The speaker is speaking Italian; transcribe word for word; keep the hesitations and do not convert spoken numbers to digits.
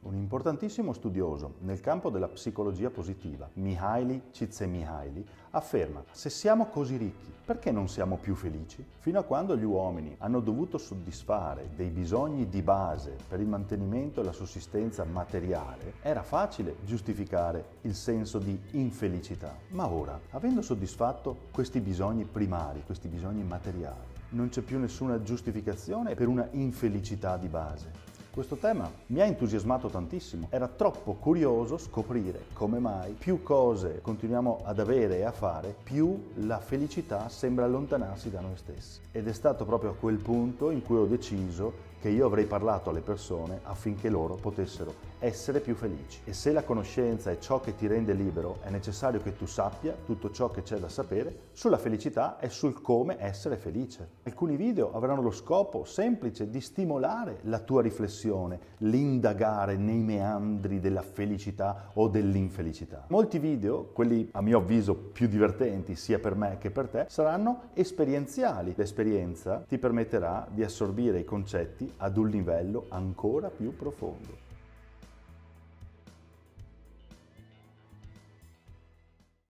Un importantissimo studioso nel campo della psicologia positiva, Mihaly Csikszentmihalyi, afferma: se siamo così ricchi, perché non siamo più felici? Fino a quando gli uomini hanno dovuto soddisfare dei bisogni di base per il mantenimento e la sussistenza materiale, era facile giustificare il senso di infelicità. Ma ora, avendo soddisfatto questi bisogni primari, questi bisogni materiali, non c'è più nessuna giustificazione per una infelicità di base. Questo tema mi ha entusiasmato tantissimo, era troppo curioso scoprire come mai più cose continuiamo ad avere e a fare, più la felicità sembra allontanarsi da noi stessi. Ed è stato proprio a quel punto in cui ho deciso che io avrei parlato alle persone affinché loro potessero essere più felici. E se la conoscenza è ciò che ti rende libero, è necessario che tu sappia tutto ciò che c'è da sapere sulla felicità e sul come essere felice. Alcuni video avranno lo scopo semplice di stimolare la tua riflessione, l'indagare nei meandri della felicità o dell'infelicità. Molti video, quelli a mio avviso più divertenti sia per me che per te, saranno esperienziali. L'esperienza ti permetterà di assorbire i concetti ad un livello ancora più profondo.